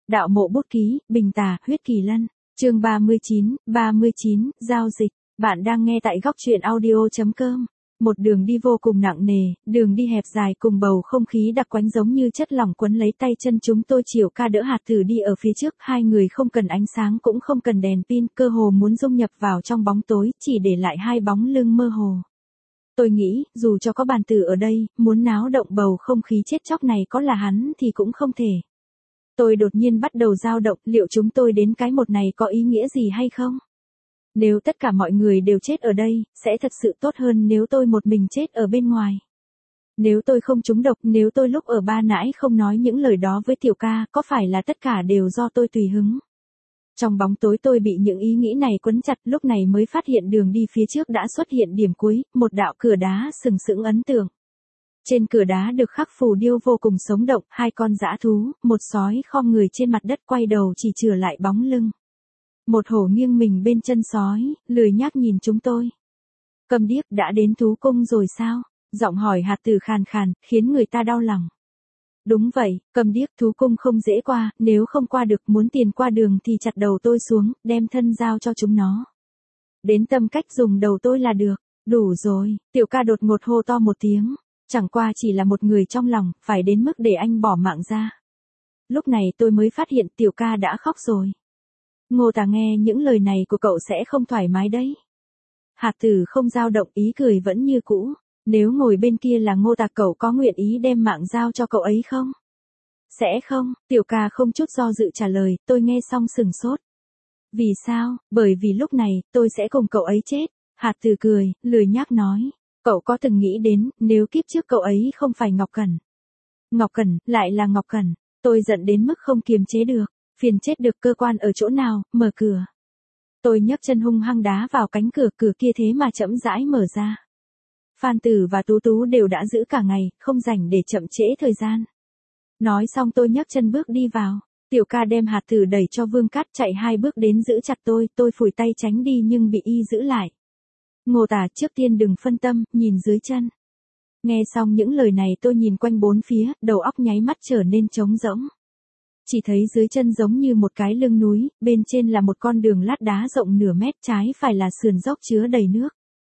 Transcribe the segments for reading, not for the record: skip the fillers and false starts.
Đạo mộ bút ký, Bình Tà, Huyết Kỳ Lân. Chương 39, giao dịch. Bạn đang nghe tại góc truyện audio.com. Một đường đi vô cùng nặng nề, đường đi hẹp dài cùng bầu không khí đặc quánh giống như chất lỏng quấn lấy tay chân chúng tôi. Triệu Ca đỡ Hạt Tử đi ở phía trước, hai người không cần ánh sáng cũng không cần đèn pin, cơ hồ muốn dung nhập vào trong bóng tối, chỉ để lại hai bóng lưng mơ hồ. Tôi nghĩ, dù cho có bàn tử ở đây, muốn náo động bầu không khí chết chóc này có là hắn thì cũng không thể. Tôi đột nhiên bắt đầu dao động, liệu chúng tôi đến cái một này có ý nghĩa gì hay không? Nếu tất cả mọi người đều chết ở đây, sẽ thật sự tốt hơn nếu tôi một mình chết ở bên ngoài. Nếu tôi không trúng độc, nếu tôi lúc ở Ba Nãi không nói những lời đó với Tiểu Ca, có phải là tất cả đều do tôi tùy hứng? Trong bóng tối tôi bị những ý nghĩ này quấn chặt, lúc này mới phát hiện đường đi phía trước đã xuất hiện điểm cuối, một đạo cửa đá sừng sững ấn tượng. Trên cửa đá được khắc phù điêu vô cùng sống động, hai con dã thú, một sói khom người trên mặt đất quay đầu chỉ chừa lại bóng lưng. Một hổ nghiêng mình bên chân sói, lười nhác nhìn chúng tôi. Câm điếc, đã đến thú cung rồi sao? Giọng hỏi Hạt Tử khàn khàn, khiến người ta đau lòng. Đúng vậy, Câm điếc, thú cung không dễ qua, nếu không qua được muốn tiền qua đường thì chặt đầu tôi xuống, đem thân giao cho chúng nó. Đến tâm cách dùng đầu tôi là được. Đủ rồi, Tiểu Ca đột ngột hô to một tiếng. Chẳng qua chỉ là một người trong lòng, phải đến mức để anh bỏ mạng ra. Lúc này tôi mới phát hiện Tiểu Ca đã khóc rồi. Ngô Tà nghe những lời này của cậu sẽ không thoải mái đấy. Hạt Tử không dao động, ý cười vẫn như cũ. Nếu ngồi bên kia là Ngô Tà, cậu có nguyện ý đem mạng giao cho cậu ấy không? Sẽ không, Tiểu Ca không chút do dự trả lời, tôi nghe xong sừng sốt. Vì sao? Bởi vì lúc này, tôi sẽ cùng cậu ấy chết. Hạt Tử cười, lười nhác nói. Cậu có từng nghĩ đến, nếu kiếp trước cậu ấy không phải Ngọc Cẩn. Ngọc Cẩn, lại là Ngọc Cẩn. Tôi giận đến mức không kiềm chế được. Phiền chết được, cơ quan ở chỗ nào, mở cửa. Tôi nhấc chân hung hăng đá vào cánh cửa, cửa kia thế mà chậm rãi mở ra. Phan Tử và Tú Tú đều đã giữ cả ngày, không rảnh để chậm trễ thời gian. Nói xong tôi nhấc chân bước đi vào. Tiểu Ca đem Hạt Tử đẩy cho Vương Cát, chạy hai bước đến giữ chặt tôi phủi tay tránh đi nhưng bị y giữ lại. Ngô Tà, trước tiên đừng phân tâm, nhìn dưới chân. Nghe xong những lời này tôi nhìn quanh bốn phía, đầu óc nháy mắt trở nên trống rỗng. Chỉ thấy dưới chân giống như một cái lưng núi, bên trên là một con đường lát đá rộng nửa mét, trái phải là sườn dốc chứa đầy nước.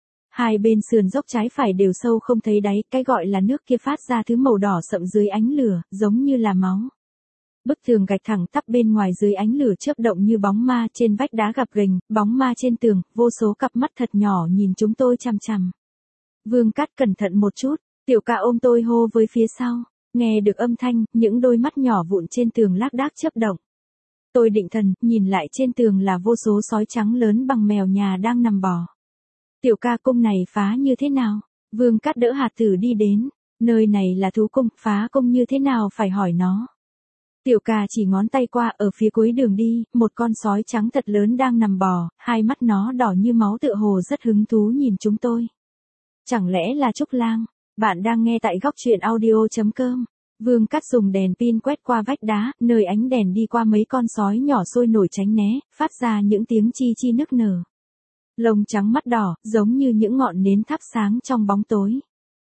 Hai bên sườn dốc trái phải đều sâu không thấy đáy, cái gọi là nước kia phát ra thứ màu đỏ sậm dưới ánh lửa, giống như là máu. Bức tường gạch thẳng tắp bên ngoài dưới ánh lửa chớp động như bóng ma, trên vách đá gập ghềnh, bóng ma trên tường, vô số cặp mắt thật nhỏ nhìn chúng tôi chằm chằm. Vương Cát, cẩn thận một chút. Tiểu Ca ôm tôi hô với phía sau. Nghe được âm thanh, những đôi mắt nhỏ vụn trên tường lác đác chớp động. Tôi định thần, nhìn lại trên tường là vô số sói trắng lớn bằng mèo nhà đang nằm bò. Tiểu Ca, cung này phá như thế nào? Vương Cát đỡ Hạt Tử đi đến. Nơi này là thú cung, phá cung như thế nào phải hỏi nó. Tiểu Ca chỉ ngón tay qua, ở phía cuối đường đi, một con sói trắng thật lớn đang nằm bò, hai mắt nó đỏ như máu, tựa hồ rất hứng thú nhìn chúng tôi. Chẳng lẽ là Trúc Lang? Bạn đang nghe tại góc truyện audio.com. Vương Cát dùng đèn pin quét qua vách đá, nơi ánh đèn đi qua mấy con sói nhỏ sôi nổi tránh né, phát ra những tiếng chi chi nức nở. Lông trắng mắt đỏ, giống như những ngọn nến thắp sáng trong bóng tối.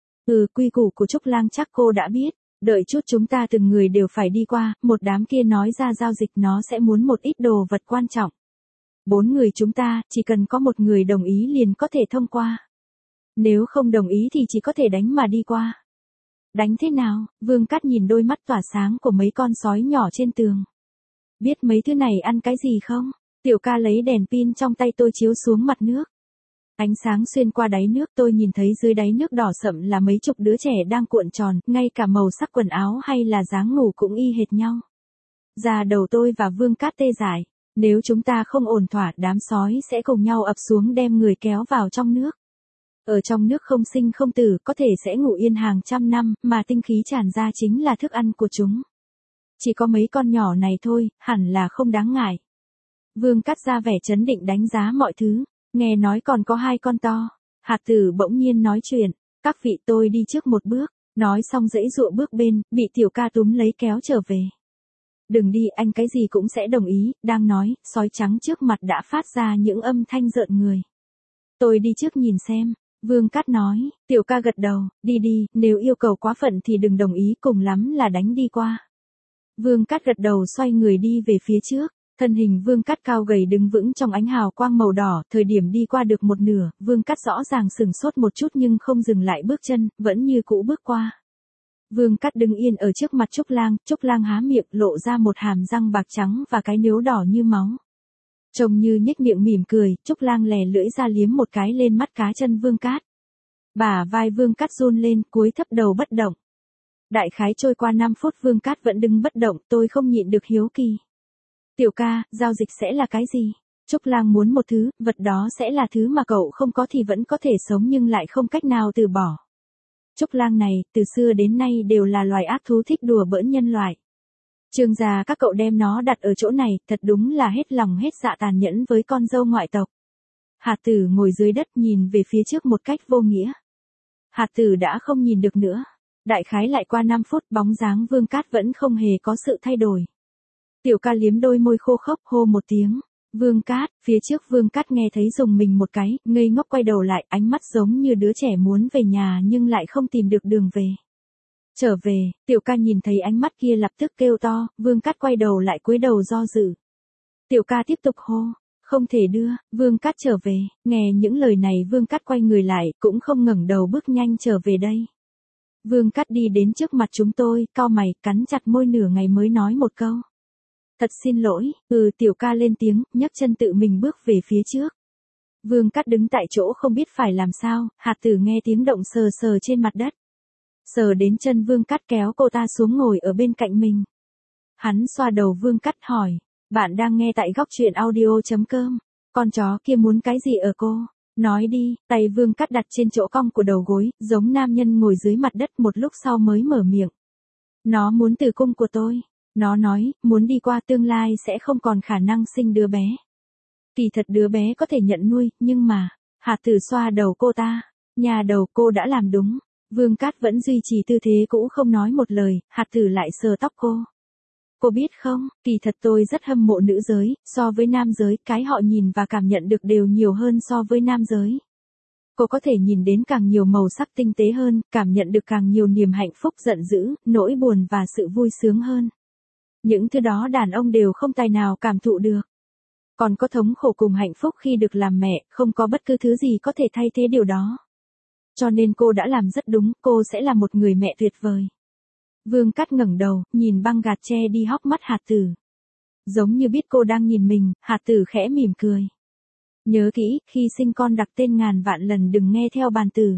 Quy củ của Trúc Lang chắc cô đã biết. Đợi chút chúng ta từng người đều phải đi qua, một đám kia nói ra giao dịch nó sẽ muốn một ít đồ vật quan trọng. 4 người chúng ta, chỉ cần có một người đồng ý liền có thể thông qua. Nếu không đồng ý thì chỉ có thể đánh mà đi qua. Đánh thế nào? Vương Cát nhìn đôi mắt tỏa sáng của mấy con sói nhỏ trên tường. Biết mấy thứ này ăn cái gì không? Tiểu Ca lấy đèn pin trong tay tôi chiếu xuống mặt nước. Ánh sáng xuyên qua đáy nước, tôi nhìn thấy dưới đáy nước đỏ sậm là mấy chục đứa trẻ đang cuộn tròn, ngay cả màu sắc quần áo hay là dáng ngủ cũng y hệt nhau. Da đầu tôi và Vương Cát tê dại. Nếu chúng ta không ổn thỏa, đám sói sẽ cùng nhau ập xuống đem người kéo vào trong nước. Ở trong nước không sinh không tử, có thể sẽ ngủ yên hàng trăm năm, mà tinh khí tràn ra chính là thức ăn của chúng. Chỉ có mấy con nhỏ này thôi, hẳn là không đáng ngại. Vương Cát ra vẻ trấn định đánh giá mọi thứ. Nghe nói còn có 2 con to. Hạt Tử bỗng nhiên nói chuyện. Các vị, tôi đi trước một bước. Nói xong giãy giụa bước bên, bị Tiểu Ca túm lấy kéo trở về. Đừng đi, anh cái gì cũng sẽ đồng ý. Đang nói, sói trắng trước mặt đã phát ra những âm thanh rợn người. Tôi đi trước nhìn xem. Vương Cát nói. Tiểu Ca gật đầu, đi đi, nếu yêu cầu quá phận thì đừng đồng ý, cùng lắm là đánh đi qua. Vương Cát gật đầu xoay người đi về phía trước. Thân hình Vương Cát cao gầy đứng vững trong ánh hào quang màu đỏ, thời điểm đi qua được một nửa, Vương Cát rõ ràng sửng sốt một chút nhưng không dừng lại bước chân, vẫn như cũ bước qua. Vương Cát đứng yên ở trước mặt Trúc Lang há miệng lộ ra một hàm răng bạc trắng và cái nướu đỏ như máu. Trông như nhếch miệng mỉm cười, Trúc Lang lè lưỡi ra liếm một cái lên mắt cá chân Vương Cát. Bả vai Vương Cát run lên, cúi thấp đầu bất động. Đại khái trôi qua 5 phút Vương Cát vẫn đứng bất động, tôi không nhịn được hiếu kỳ. Tiểu ca, giao dịch sẽ là cái gì? Trúc Lang muốn một thứ, vật đó sẽ là thứ mà cậu không có thì vẫn có thể sống nhưng lại không cách nào từ bỏ. Trúc Lang này, từ xưa đến nay đều là loài ác thú thích đùa bỡn nhân loại. Trương gia các cậu đem nó đặt ở chỗ này, thật đúng là hết lòng hết dạ tàn nhẫn với con dâu ngoại tộc. Hạt Tử ngồi dưới đất nhìn về phía trước một cách vô nghĩa. Hạt Tử đã không nhìn được nữa. Đại khái lại qua 5 phút bóng dáng Vương Cát vẫn không hề có sự thay đổi. Tiểu ca liếm đôi môi khô khốc hô một tiếng. Vương Cát, phía trước Vương Cát nghe thấy rùng mình một cái, ngây ngốc quay đầu lại, ánh mắt giống như đứa trẻ muốn về nhà nhưng lại không tìm được đường về. Trở về, tiểu ca nhìn thấy ánh mắt kia lập tức kêu to, Vương Cát quay đầu lại cúi đầu do dự. Tiểu ca tiếp tục hô, không thể đưa, Vương Cát trở về, nghe những lời này Vương Cát quay người lại, cũng không ngẩng đầu bước nhanh trở về đây. Vương Cát đi đến trước mặt chúng tôi, cau mày, cắn chặt môi nửa ngày mới nói một câu. Thật xin lỗi, tiểu ca lên tiếng, nhấc chân tự mình bước về phía trước. Vương Cát đứng tại chỗ không biết phải làm sao, Hạt Tử nghe tiếng động sờ sờ trên mặt đất. Sờ đến chân Vương Cát kéo cô ta xuống ngồi ở bên cạnh mình. Hắn xoa đầu Vương Cát hỏi, bạn đang nghe tại góc truyện audio.com, con chó kia muốn cái gì ở cô? Nói đi, tay Vương Cát đặt trên chỗ cong của đầu gối, giống nam nhân ngồi dưới mặt đất một lúc sau mới mở miệng. Nó muốn tử cung của tôi. Nó nói, muốn đi qua tương lai sẽ không còn khả năng sinh đứa bé. Kỳ thật đứa bé có thể nhận nuôi, nhưng mà, Hạt Tử xoa đầu cô ta. Nhà đầu cô đã làm đúng. Vương Cát vẫn duy trì tư thế cũ không nói một lời, Hạt Tử lại sờ tóc cô. Cô biết không, kỳ thật tôi rất hâm mộ nữ giới, so với nam giới, cái họ nhìn và cảm nhận được đều nhiều hơn so với nam giới. Cô có thể nhìn đến càng nhiều màu sắc tinh tế hơn, cảm nhận được càng nhiều niềm hạnh phúc giận dữ, nỗi buồn và sự vui sướng hơn. Những thứ đó đàn ông đều không tài nào cảm thụ được. Còn có thống khổ cùng hạnh phúc khi được làm mẹ, không có bất cứ thứ gì có thể thay thế điều đó. Cho nên cô đã làm rất đúng, cô sẽ là một người mẹ tuyệt vời. Vương Cát ngẩng đầu, nhìn băng gạt che đi hốc mắt Hạt Tử. Giống như biết cô đang nhìn mình, Hạt Tử khẽ mỉm cười. Nhớ kỹ, khi sinh con đặt tên ngàn vạn lần đừng nghe theo bàn tử.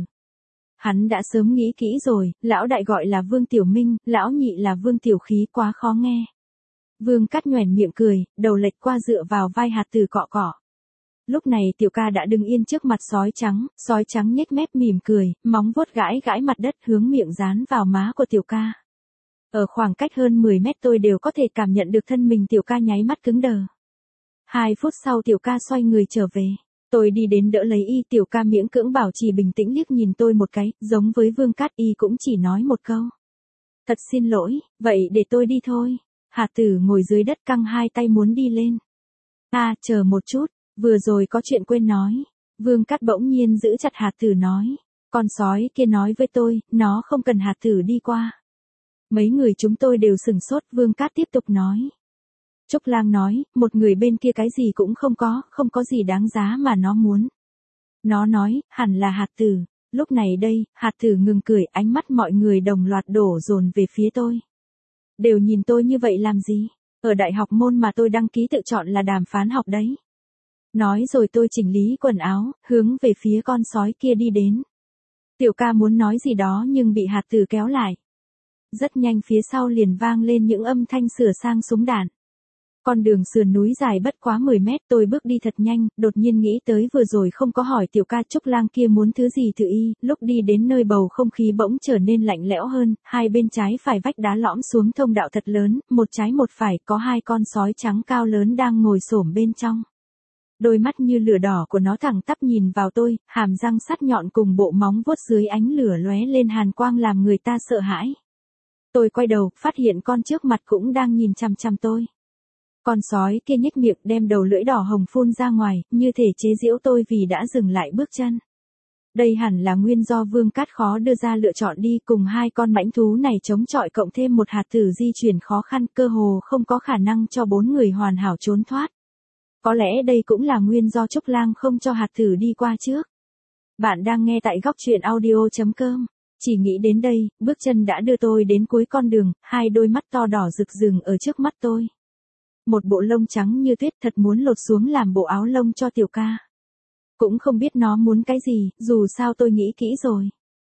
Hắn đã sớm nghĩ kỹ rồi, lão đại gọi là Vương Tiểu Minh, lão nhị là Vương Tiểu Khí quá khó nghe. Vương Cát nhoẻn miệng cười, đầu lệch qua dựa vào vai Hạt Tử cọ cọ. Lúc này tiểu ca đã đứng yên trước mặt sói trắng nhếch mép mỉm cười, móng vuốt gãi gãi mặt đất hướng miệng dán vào má của tiểu ca. Ở khoảng cách hơn 10 mét tôi đều có thể cảm nhận được thân mình tiểu ca nháy mắt cứng đờ. 2 phút sau tiểu ca xoay người trở về. Tôi đi đến đỡ lấy y, tiểu ca miễn cưỡng bảo trì bình tĩnh liếc nhìn tôi một cái, giống với Vương Cát y cũng chỉ nói một câu. Thật xin lỗi, vậy để tôi đi thôi. Hạt Tử ngồi dưới đất căng hai tay muốn đi lên. Chờ một chút, vừa rồi có chuyện quên nói. Vương Cát bỗng nhiên giữ chặt Hạt Tử nói. Con sói kia nói với tôi, nó không cần Hạt Tử đi qua. Mấy người chúng tôi đều sửng sốt, Vương Cát tiếp tục nói. Trúc Lang nói, một người bên kia cái gì cũng không có gì đáng giá mà nó muốn. Nó nói, hẳn là Hạt Tử. Lúc này đây, Hạt Tử ngừng cười, ánh mắt mọi người đồng loạt đổ dồn về phía tôi. Đều nhìn tôi như vậy làm gì? Ở đại học môn mà tôi đăng ký tự chọn là đàm phán học đấy. Nói rồi tôi chỉnh lý quần áo, hướng về phía con sói kia đi đến. Tiểu ca muốn nói gì đó nhưng bị Hạt Tử kéo lại. Rất nhanh phía sau liền vang lên những âm thanh sửa sang súng đạn. Con đường sườn núi dài bất quá 10 mét, tôi bước đi thật nhanh, đột nhiên nghĩ tới vừa rồi không có hỏi tiểu ca Trúc Lang kia muốn thứ gì từ y, lúc đi đến nơi bầu không khí bỗng trở nên lạnh lẽo hơn, hai bên trái phải vách đá lõm xuống thông đạo thật lớn, một trái một phải, có hai con sói trắng cao lớn đang ngồi xổm bên trong. Đôi mắt như lửa đỏ của nó thẳng tắp nhìn vào tôi, hàm răng sắc nhọn cùng bộ móng vuốt dưới ánh lửa lóe lên hàn quang làm người ta sợ hãi. Tôi quay đầu, phát hiện con trước mặt cũng đang nhìn chằm chằm tôi. Con sói kia nhếch miệng đem đầu lưỡi đỏ hồng phun ra ngoài, như thể chế giễu tôi vì đã dừng lại bước chân. Đây hẳn là nguyên do Vương Cát khó đưa ra lựa chọn đi cùng hai con mãnh thú này chống chọi cộng thêm một hạt tử di chuyển khó khăn cơ hồ không có khả năng cho 4 người hoàn hảo trốn thoát. Có lẽ đây cũng là nguyên do Trúc Lang không cho hạt tử đi qua trước. Bạn đang nghe tại góc truyện audio.com. Chỉ nghĩ đến đây, bước chân đã đưa tôi đến cuối con đường, hai đôi mắt to đỏ rực rừng ở trước mắt tôi. Một bộ lông trắng như tuyết thật muốn lột xuống làm bộ áo lông cho tiểu ca. Cũng không biết nó muốn cái gì, dù sao tôi nghĩ kỹ rồi.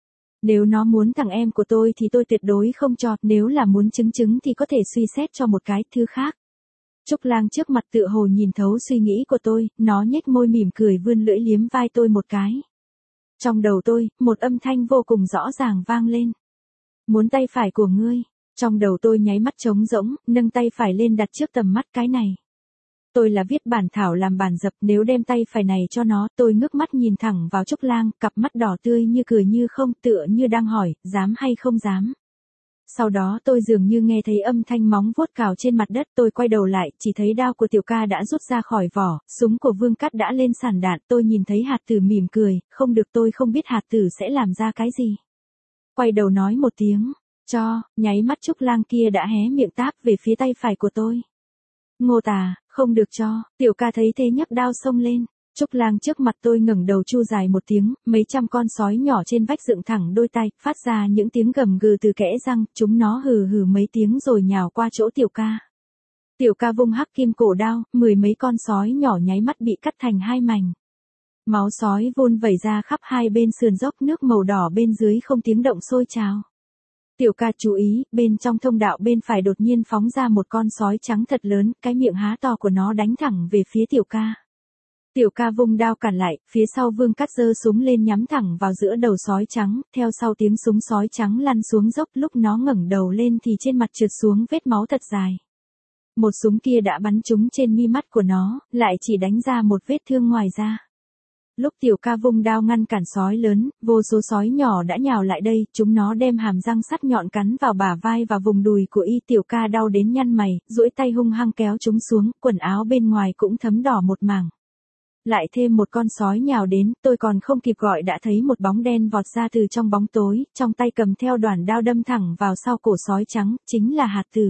Nếu nó muốn thằng em của tôi thì tôi tuyệt đối không cho, nếu là muốn trứng thì có thể suy xét cho một cái thứ khác. Trúc Lang trước mặt tựa hồ nhìn thấu suy nghĩ của tôi, nó nhếch môi mỉm cười vươn lưỡi liếm vai tôi một cái. Trong đầu tôi, một âm thanh vô cùng rõ ràng vang lên. Muốn tay phải của ngươi. Trong đầu tôi nháy mắt trống rỗng, nâng tay phải lên đặt trước tầm mắt cái này. Tôi là viết bản thảo làm bản dập, nếu đem tay phải này cho nó, tôi ngước mắt nhìn thẳng vào Trúc Lang, cặp mắt đỏ tươi như cười như không, tựa như đang hỏi, dám hay không dám. Sau đó tôi dường như nghe thấy âm thanh móng vuốt cào trên mặt đất, tôi quay đầu lại, chỉ thấy đao của tiểu ca đã rút ra khỏi vỏ, súng của Vương Cát đã lên sàn đạn, tôi nhìn thấy hạt tử mỉm cười, không được, tôi không biết hạt tử sẽ làm ra cái gì. Quay đầu nói một tiếng, cho, nháy mắt Trúc Lang kia đã hé miệng táp về phía tay phải của tôi. Ngô Tà, không được cho, tiểu ca thấy thế nhấc đao xông lên. Trúc Lang trước mặt tôi ngẩng đầu chu dài một tiếng, mấy trăm con sói nhỏ trên vách dựng thẳng đôi tay, phát ra những tiếng gầm gừ từ kẽ răng, chúng nó hừ hừ mấy tiếng rồi nhào qua chỗ tiểu ca. Tiểu ca vung hắc kim cổ đao, 10 mấy con sói nhỏ nháy mắt bị cắt thành hai mảnh. Máu sói vun vẩy ra khắp hai bên sườn dốc, nước màu đỏ bên dưới không tiếng động sôi trào. Tiểu ca chú ý, bên trong thông đạo bên phải đột nhiên phóng ra một con sói trắng thật lớn, cái miệng há to của nó đánh thẳng về phía tiểu ca. Tiểu ca vung đao cản lại, phía sau Vương Cát giơ súng lên nhắm thẳng vào giữa đầu sói trắng, theo sau tiếng súng sói trắng lăn xuống dốc, lúc nó ngẩng đầu lên thì trên mặt trượt xuống vết máu thật dài. Một súng kia đã bắn trúng trên mi mắt của nó, lại chỉ đánh ra một vết thương ngoài da. Lúc tiểu ca vung đao ngăn cản sói lớn, vô số sói nhỏ đã nhào lại đây, chúng nó đem hàm răng sắc nhọn cắn vào bả vai và vùng đùi của y, tiểu ca đau đến nhăn mày, duỗi tay hung hăng kéo chúng xuống, quần áo bên ngoài cũng thấm đỏ một mảng. Lại thêm một con sói nhào đến, tôi còn không kịp gọi đã thấy một bóng đen vọt ra từ trong bóng tối, trong tay cầm theo đoản đao đâm thẳng vào sau cổ sói trắng, chính là hạt tử.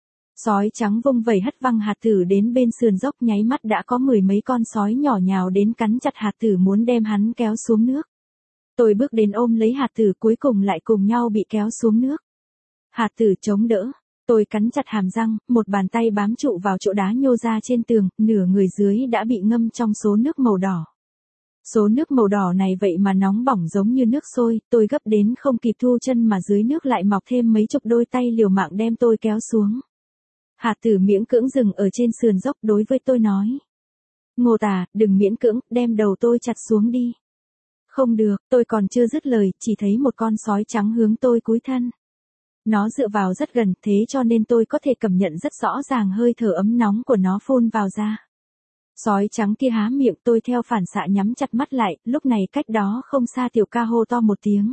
Sói trắng vung vẩy hất văng hạt tử đến bên sườn dốc, nháy mắt đã có 10 mấy con sói nhỏ nhào đến cắn chặt hạt tử muốn đem hắn kéo xuống nước. Tôi bước đến ôm lấy hạt tử, cuối cùng lại cùng nhau bị kéo xuống nước. Hạt tử chống đỡ. Tôi cắn chặt hàm răng, một bàn tay bám trụ vào chỗ đá nhô ra trên tường, nửa người dưới đã bị ngâm trong số nước màu đỏ. Số nước màu đỏ này vậy mà nóng bỏng giống như nước sôi, tôi gấp đến không kịp thu chân mà dưới nước lại mọc thêm mấy chục đôi tay liều mạng đem tôi kéo xuống. Hạt tử miễn cưỡng dừng ở trên sườn dốc, đối với tôi nói. Ngô Tà, đừng miễn cưỡng, đem đầu tôi chặt xuống đi. Không được, tôi còn chưa dứt lời, chỉ thấy một con sói trắng hướng tôi cúi thân. Nó dựa vào rất gần, thế cho nên tôi có thể cảm nhận rất rõ ràng hơi thở ấm nóng của nó phun vào da. Sói trắng kia há miệng, tôi theo phản xạ nhắm chặt mắt lại, lúc này cách đó không xa tiểu ca hô to một tiếng.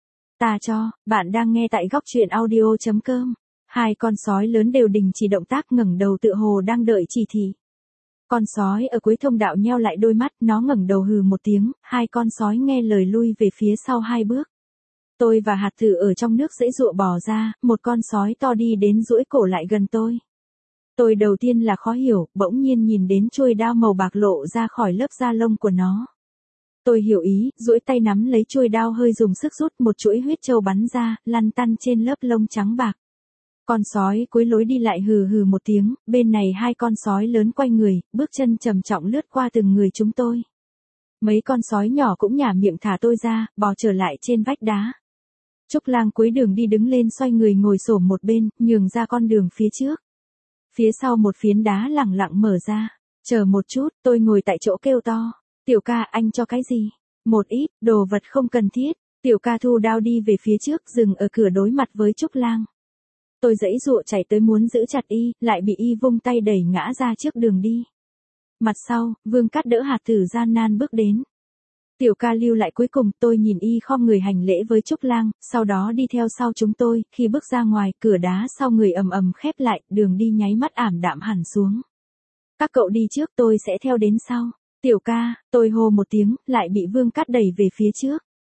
Ta cho, bạn đang nghe tại góc truyện audio.com. Hai con sói lớn đều đình chỉ động tác, ngẩng đầu tựa hồ đang đợi chỉ thị. Con sói ở cuối thông đạo nheo lại đôi mắt, nó ngẩng đầu hừ một tiếng, hai con sói nghe lời lui về phía sau hai bước. Tôi và hạt tử ở trong nước giãy giụa bò ra, một con sói to đi đến duỗi cổ lại gần tôi. Tôi đầu tiên là khó hiểu, bỗng nhiên nhìn đến chuôi đao màu bạc lộ ra khỏi lớp da lông của nó. Tôi hiểu ý, duỗi tay nắm lấy chuôi đao hơi dùng sức rút, một chuỗi huyết châu bắn ra, lăn tăn trên lớp lông trắng bạc. Con sói cuối lối đi lại hừ hừ một tiếng, bên này hai con sói lớn quay người, bước chân trầm trọng lướt qua từng người chúng tôi. Mấy con sói nhỏ cũng nhả miệng thả tôi ra, bò trở lại trên vách đá. Trúc Lang cuối đường đi đứng lên xoay người ngồi xổm một bên, nhường ra con đường phía trước. Phía sau một phiến đá lẳng lặng mở ra. Chờ một chút, tôi ngồi tại chỗ kêu to. Tiểu ca, anh cho cái gì? Một ít, đồ vật không cần thiết. Tiểu ca thu đao đi về phía trước, dừng ở cửa đối mặt với Trúc Lang. Tôi giãy giụa chạy tới muốn giữ chặt y, lại bị y vung tay đẩy ngã ra trước đường đi. Mặt sau, Vương Cát đỡ hạt tử gian nan bước đến. Tiểu ca lưu lại cuối cùng, tôi nhìn y khom người hành lễ với Trúc Lang, sau đó đi theo sau chúng tôi, khi bước ra ngoài, cửa đá sau người ầm ầm khép lại, đường đi nháy mắt ảm đạm hẳn xuống. Các cậu đi trước, tôi sẽ theo đến sau. Tiểu ca, tôi hô một tiếng, lại bị Vương Cát đẩy về phía trước.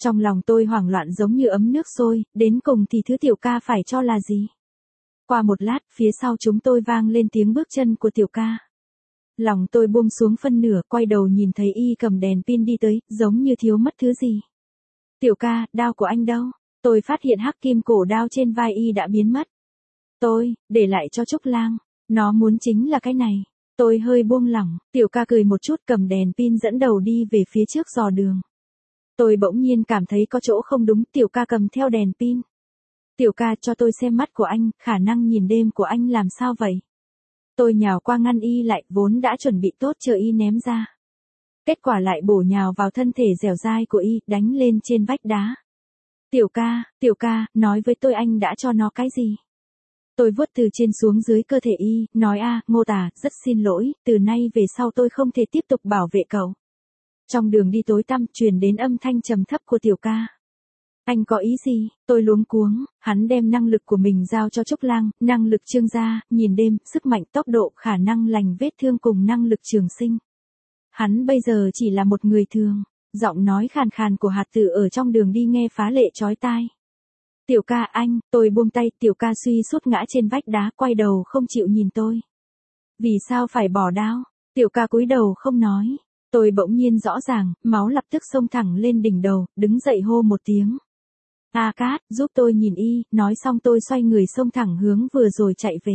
Trong lòng tôi hoảng loạn giống như ấm nước sôi, đến cùng thì thứ tiểu ca phải cho là gì? Qua một lát, phía sau chúng tôi vang lên tiếng bước chân của tiểu ca. Lòng tôi buông xuống phân nửa, quay đầu nhìn thấy y cầm đèn pin đi tới, giống như thiếu mất thứ gì. Tiểu ca, đao của anh đâu? Tôi phát hiện hắc kim cổ đao trên vai y đã biến mất. Tôi, để lại cho Trúc Lang. Nó muốn chính là cái này. Tôi hơi buông lỏng, tiểu ca cười một chút cầm đèn pin dẫn đầu đi về phía trước dò đường. Tôi bỗng nhiên cảm thấy có chỗ không đúng, tiểu ca cầm theo đèn pin. Tiểu ca cho tôi xem mắt của anh, khả năng nhìn đêm của anh làm sao vậy? Tôi nhào qua ngăn y lại, vốn đã chuẩn bị tốt chờ y ném ra. Kết quả lại bổ nhào vào thân thể dẻo dai của y, đánh lên trên vách đá. Tiểu ca, nói với tôi anh đã cho nó cái gì? Tôi vuốt từ trên xuống dưới cơ thể y, nói Ngô Tà, rất xin lỗi, từ nay về sau tôi không thể tiếp tục bảo vệ cậu. Trong đường đi tối tăm truyền đến âm thanh trầm thấp của tiểu ca. Anh có ý gì? Tôi luống cuống, hắn đem năng lực của mình giao cho Trúc Lang, năng lực trương gia, nhìn đêm, sức mạnh tốc độ, khả năng lành vết thương cùng năng lực trường sinh. Hắn bây giờ chỉ là một người thường, giọng nói khàn khàn của hạt tử ở trong đường đi nghe phá lệ chói tai. Tiểu ca anh, tôi buông tay, tiểu ca suy sút ngã trên vách đá, quay đầu không chịu nhìn tôi. Vì sao phải bỏ đao? Tiểu ca cúi đầu không nói. Tôi bỗng nhiên rõ ràng, máu lập tức xông thẳng lên đỉnh đầu, đứng dậy hô một tiếng. Cát, giúp tôi nhìn y, nói xong tôi xoay người xông thẳng hướng vừa rồi chạy về.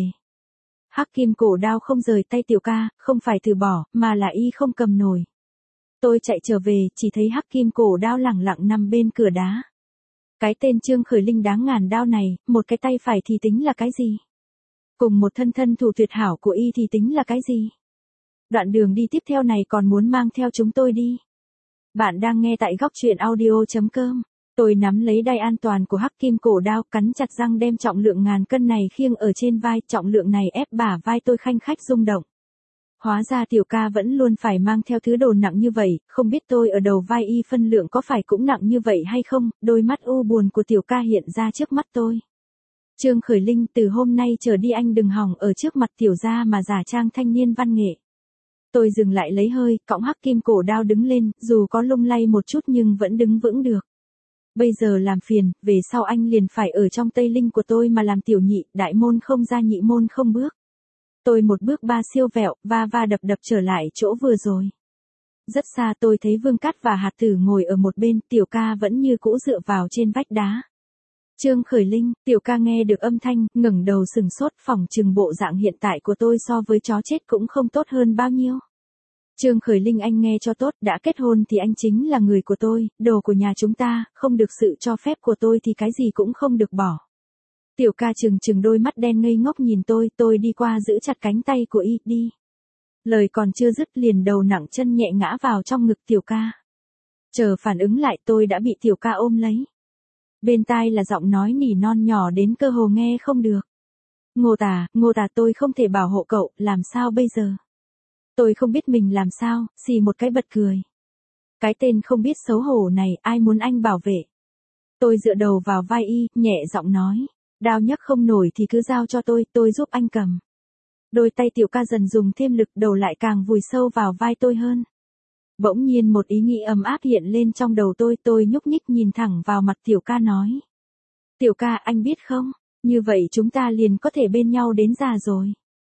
Hắc kim cổ đao không rời tay tiểu ca, không phải từ bỏ, mà là y không cầm nổi. Tôi chạy trở về, chỉ thấy hắc kim cổ đao lẳng lặng nằm bên cửa đá. Cái tên Trương Khởi Linh đáng ngàn đao này, một cái tay phải thì tính là cái gì? Cùng một thân thủ tuyệt hảo của y thì tính là cái gì? Đoạn đường đi tiếp theo này còn muốn mang theo chúng tôi đi. Bạn đang nghe tại góc truyện audio.com. Tôi nắm lấy đai an toàn của hắc kim cổ đao, cắn chặt răng đem trọng lượng ngàn cân này khiêng ở trên vai, trọng lượng này ép bả vai tôi khanh khách rung động. Hóa ra tiểu ca vẫn luôn phải mang theo thứ đồ nặng như vậy, không biết tôi ở đầu vai y phân lượng có phải cũng nặng như vậy hay không, đôi mắt u buồn của tiểu ca hiện ra trước mắt tôi. Trương Khởi Linh, từ hôm nay trở đi anh đừng hòng ở trước mặt tiểu gia mà giả trang thanh niên văn nghệ. Tôi dừng lại lấy hơi, cõng hắc kim cổ đao đứng lên, dù có lung lay một chút nhưng vẫn đứng vững được. Bây giờ làm phiền, về sau anh liền phải ở trong Tây Linh của tôi mà làm tiểu nhị, đại môn không ra nhị môn không bước. Tôi một bước ba siêu vẹo, va đập trở lại chỗ vừa rồi. Rất xa tôi thấy Vương Cát và Hạt Tử ngồi ở một bên, tiểu ca vẫn như cũ dựa vào trên vách đá. Trương Khởi Linh, tiểu ca nghe được âm thanh, ngẩng đầu sừng sốt, phỏng chừng bộ dạng hiện tại của tôi so với chó chết cũng không tốt hơn bao nhiêu. Trương Khởi Linh anh nghe cho tốt, đã kết hôn thì anh chính là người của tôi, đồ của nhà chúng ta, không được sự cho phép của tôi thì cái gì cũng không được bỏ. Tiểu ca trừng đôi mắt đen ngây ngốc nhìn tôi đi qua giữ chặt cánh tay của y, đi. Lời còn chưa dứt liền đầu nặng chân nhẹ ngã vào trong ngực tiểu ca. Chờ phản ứng lại tôi đã bị tiểu ca ôm lấy. Bên tai là giọng nói nỉ non nhỏ đến cơ hồ nghe không được. Ngô Tà tôi không thể bảo hộ cậu, làm sao bây giờ? Tôi không biết mình làm sao, xì một cái bật cười. Cái tên không biết xấu hổ này, ai muốn anh bảo vệ? Tôi dựa đầu vào vai y, nhẹ giọng nói. Đao nhấc không nổi thì cứ giao cho tôi giúp anh cầm. Đôi tay tiểu ca dần dùng thêm lực, đầu lại càng vùi sâu vào vai tôi hơn. Bỗng nhiên một ý nghĩ ấm áp hiện lên trong đầu tôi nhúc nhích nhìn thẳng vào mặt tiểu ca nói. Tiểu ca anh biết không, như vậy chúng ta liền có thể bên nhau đến già rồi.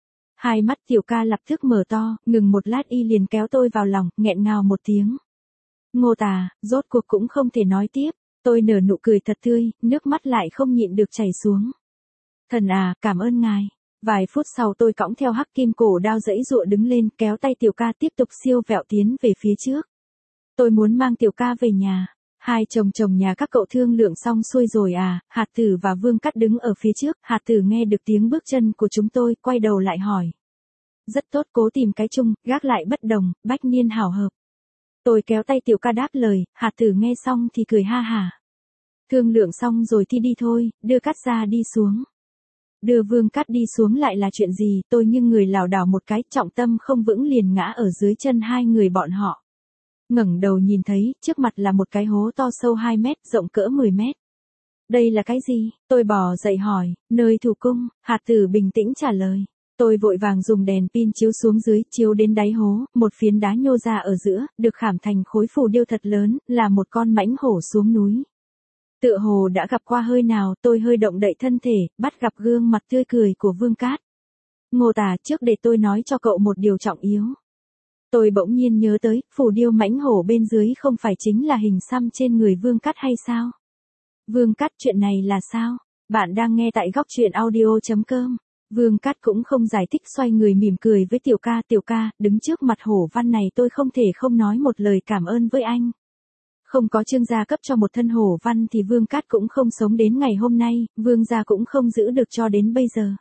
Hai mắt tiểu ca lập tức mở to, ngừng một lát y liền kéo tôi vào lòng, nghẹn ngào một tiếng. Ngô Tà, rốt cuộc cũng không thể nói tiếp. Tôi nở nụ cười thật tươi, nước mắt lại không nhịn được chảy xuống. Thần à, cảm ơn ngài. Vài phút sau tôi cõng theo hắc kim cổ đao giãy giụa đứng lên, kéo tay tiểu ca tiếp tục siêu vẹo tiến về phía trước. Tôi muốn mang tiểu ca về nhà. Hai chồng nhà các cậu thương lượng xong xuôi rồi à? Hạt Tử và Vương Cát đứng ở phía trước, Hạt Tử nghe được tiếng bước chân của chúng tôi, quay đầu lại hỏi. Rất tốt, cố tìm cái chung, gác lại bất đồng, bách niên hảo hợp. Tôi kéo tay tiểu ca đáp lời, Hạt Tử nghe xong thì cười ha hả. Thương lượng xong rồi thì đi thôi, đưa Cát ra đi xuống. Đưa Vương Cát đi xuống lại là chuyện gì, tôi như người lảo đảo một cái, trọng tâm không vững liền ngã ở dưới chân hai người bọn họ. Ngẩng đầu nhìn thấy, trước mặt là một cái hố to sâu 2 mét, rộng cỡ 10 mét. Đây là cái gì? Tôi bò dậy hỏi, nơi thủ cung, Hạt Tử bình tĩnh trả lời. Tôi vội vàng dùng đèn pin chiếu xuống dưới, chiếu đến đáy hố, một phiến đá nhô ra ở giữa, được khảm thành khối phù điêu thật lớn, là một con mãnh hổ xuống núi. Tựa hồ đã gặp qua hơi nào, tôi hơi động đậy thân thể, bắt gặp gương mặt tươi cười của Vương Cát. Ngô Tả, trước để tôi nói cho cậu một điều trọng yếu. Tôi bỗng nhiên nhớ tới, phù điêu mãnh hổ bên dưới không phải chính là hình xăm trên người Vương Cát hay sao? Vương Cát, chuyện này là sao? Bạn đang nghe tại góc truyện audio.com. Vương Cát cũng không giải thích, xoay người mỉm cười với Tiểu ca, đứng trước mặt hổ văn này tôi không thể không nói một lời cảm ơn với anh. Không có Trương gia cấp cho một thân hổ văn thì Vương Cát cũng không sống đến ngày hôm nay, Vương gia cũng không giữ được cho đến bây giờ.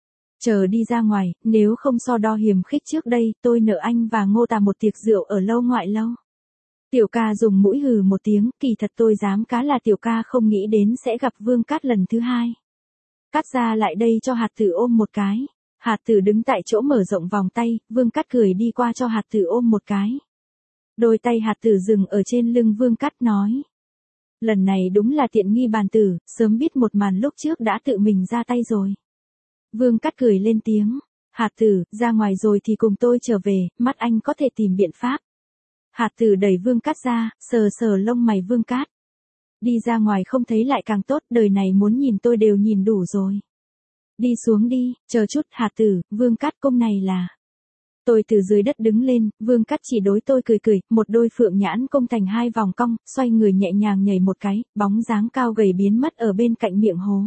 Chờ đi ra ngoài, nếu không so đo hiềm khích trước đây, tôi nợ anh và Ngô Tả một tiệc rượu ở lâu ngoại lâu. Tiểu ca dùng mũi hừ một tiếng, kỳ thật tôi dám cá là Tiểu ca không nghĩ đến sẽ gặp Vương Cát lần thứ hai. Cát ra lại đây cho hạt tử ôm một cái. Hạt tử đứng tại chỗ mở rộng vòng tay, Vương Cát cười đi qua cho hạt tử ôm một cái. Đôi tay hạt tử dừng ở trên lưng Vương Cát nói. Lần này đúng là tiện nghi bàn tử, sớm biết một màn lúc trước đã tự mình ra tay rồi. Vương Cát cười lên tiếng. Hạt tử, ra ngoài rồi thì cùng tôi trở về, mắt anh có thể tìm biện pháp. Hạt tử đẩy Vương Cát ra, sờ sờ lông mày Vương Cát. Đi ra ngoài không thấy lại càng tốt, đời này muốn nhìn tôi đều nhìn đủ rồi. Đi xuống đi, chờ chút, hạt tử, Vương Cát công này là. Tôi từ dưới đất đứng lên, Vương Cát chỉ đối tôi cười, một đôi phượng nhãn công thành hai vòng cong, xoay người nhẹ nhàng nhảy một cái, bóng dáng cao gầy biến mất ở bên cạnh miệng hố.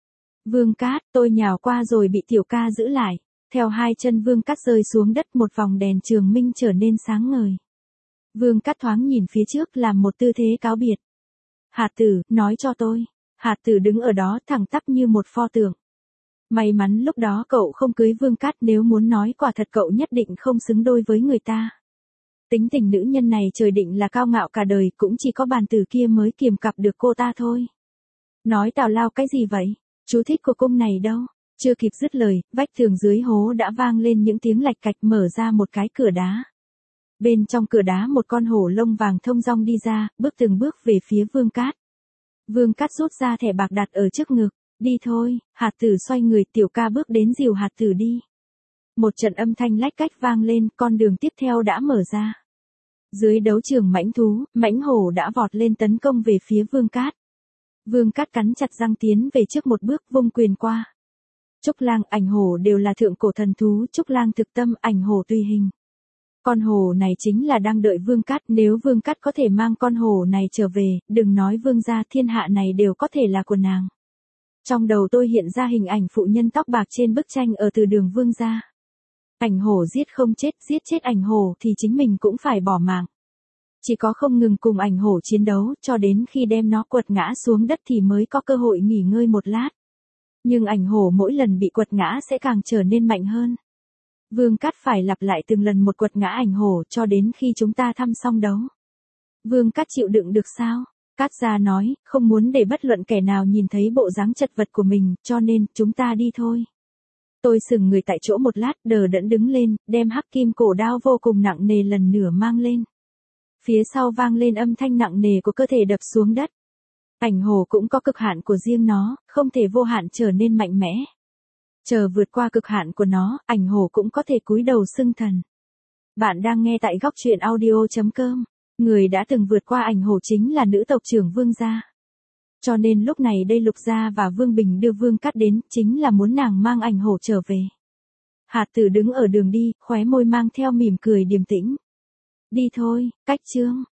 Vương Cát, tôi nhào qua rồi bị Tiểu ca giữ lại. Theo hai chân Vương Cát rơi xuống đất, một vòng đèn trường minh trở nên sáng ngời. Vương Cát thoáng nhìn phía trước làm một tư thế cáo biệt. Hạt tử, nói cho tôi. Hạt tử đứng ở đó thẳng tắp như một pho tượng. May mắn lúc đó cậu không cưới Vương Cát, nếu muốn nói quả thật cậu nhất định không xứng đôi với người ta. Tính tình nữ nhân này trời định là cao ngạo cả đời, cũng chỉ có bàn tử kia mới kiềm cặp được cô ta thôi. Nói tào lao cái gì vậy? Chú thích của cung này đâu? Chưa kịp dứt lời, vách tường dưới hố đã vang lên những tiếng lạch cạch, mở ra một cái cửa đá. Bên trong cửa đá một con hổ lông vàng thông dong đi ra, bước từng bước về phía Vương Cát. Vương Cát rút ra thẻ bạc đặt ở trước ngực. Đi thôi, hạt tử xoay người, Tiểu ca bước đến dìu hạt tử đi. Một trận âm thanh lách cách vang lên, con đường tiếp theo đã mở ra. Dưới đấu trường mãnh thú, mãnh hổ đã vọt lên tấn công về phía Vương Cát. Vương Cát cắn chặt răng tiến về trước một bước, vung quyền qua. Trúc lang, ảnh hổ đều là thượng cổ thần thú, Trúc lang thực tâm, ảnh hổ tùy hình. Con hổ này chính là đang đợi Vương Cát, nếu Vương Cát có thể mang con hổ này trở về, đừng nói Vương gia, thiên hạ này đều có thể là của nàng. Trong đầu tôi hiện ra hình ảnh phụ nhân tóc bạc trên bức tranh ở từ đường Vương gia. Ảnh hổ giết không chết, giết chết ảnh hổ thì chính mình cũng phải bỏ mạng. Chỉ có không ngừng cùng ảnh hổ chiến đấu, cho đến khi đem nó quật ngã xuống đất thì mới có cơ hội nghỉ ngơi một lát. Nhưng ảnh hổ mỗi lần bị quật ngã sẽ càng trở nên mạnh hơn. Vương Cát phải lặp lại từng lần một quật ngã ảnh hổ cho đến khi chúng ta thăm xong đấu. Vương Cát chịu đựng được sao? Cát gia nói, không muốn để bất luận kẻ nào nhìn thấy bộ dáng chật vật của mình, cho nên, chúng ta đi thôi. Tôi sừng người tại chỗ một lát, đờ đẫn đứng lên, đem hắc kim cổ đao vô cùng nặng nề lần nữa mang lên. Phía sau vang lên âm thanh nặng nề của cơ thể đập xuống đất. Ảnh hổ cũng có cực hạn của riêng nó, không thể vô hạn trở nên mạnh mẽ. Chờ vượt qua cực hạn của nó, ảnh hổ cũng có thể cúi đầu xưng thần. Bạn đang nghe tại góc truyện audio.com. Người đã từng vượt qua ảnh hổ chính là nữ tộc trưởng Vương gia. Cho nên lúc này đây Lục gia và Vương Bình đưa Vương Cát đến, chính là muốn nàng mang ảnh hổ trở về. Hạt tử đứng ở đường đi, khóe môi mang theo mỉm cười điềm tĩnh. Đi thôi, cách chương.